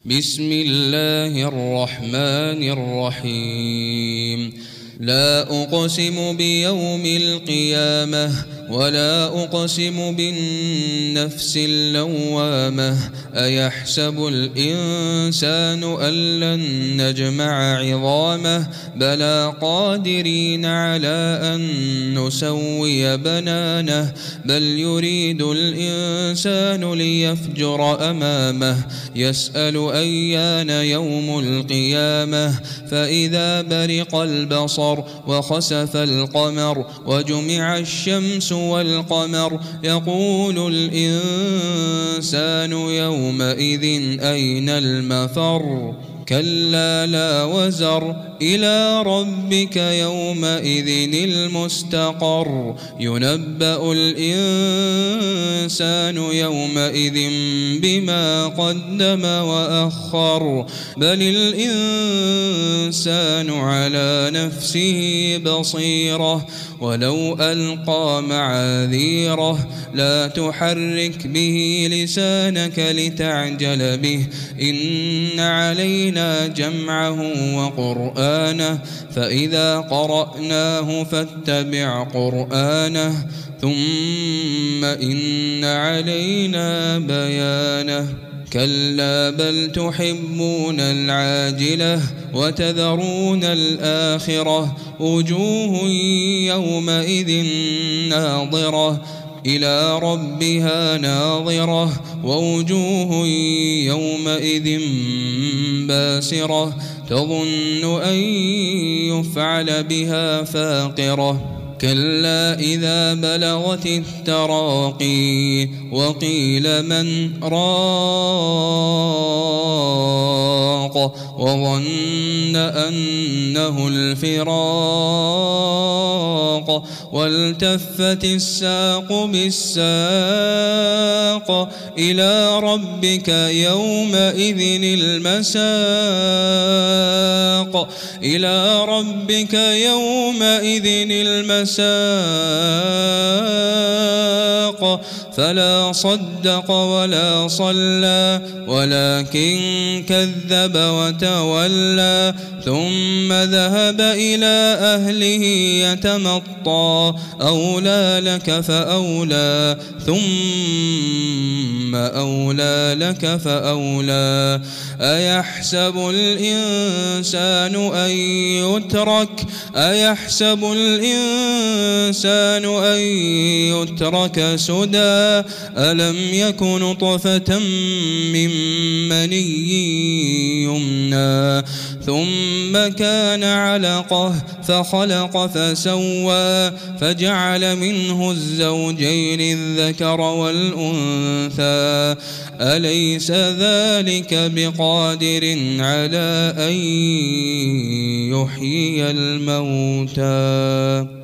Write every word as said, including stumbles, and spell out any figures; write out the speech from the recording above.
بسم الله الرحمن الرحيم. لا أقسم بيوم القيامة ولا أقسم بالنفس اللوامة أيحسب الإنسان أن لن نجمع عظامه بلى قادرين على أن نسوي بنانه بل يريد الإنسان ليفجر أمامه يسأل أيان يوم القيامة فإذا برق البصر وخسف القمر وجمع الشمس والقمر يقول الإنسان يومئذ أين المفر كلا لا وزر إلى ربك يومئذ المستقر ينبأ الإنسان يومئذ بما قدم وأخر بل الإنسان على نفسه بصيرة ولو ألقى معاذيره لا تحرك به لسانك لتعجل به إن علينا جمعه وقرآنه فإذا قرأناه فاتبع قرآنه ثم إن علينا بيانه كلا بل تحبون العاجلة وتذرون الآخرة وجوه يومئذ ناظرة إلى ربها ناظرة ووجوه يومئذ باسرة تظن أن يفعل بها فاقرة كلا إذا بلغت التراقي وقيل من راق وظن أنه الفراق والتفت الساق بالساق إلى ربك يومئذ المساق إلى ربك يومئذ المساق فلا صدق ولا صلى ولكن كذب وتولى ثم ذهب إلى أهله يتمطى أولى لك فأولى ثم أولى لك فأولى أيحسب الإنسان أن يترك أيحسب الإنسان أن يترك سدى ألم يك نطفة من مني يمنى ثم كان علقة فخلق فسوى فجعل منه الزوجين الذكر والأنثى أليس ذلك بقادر على أن يحيي الموتى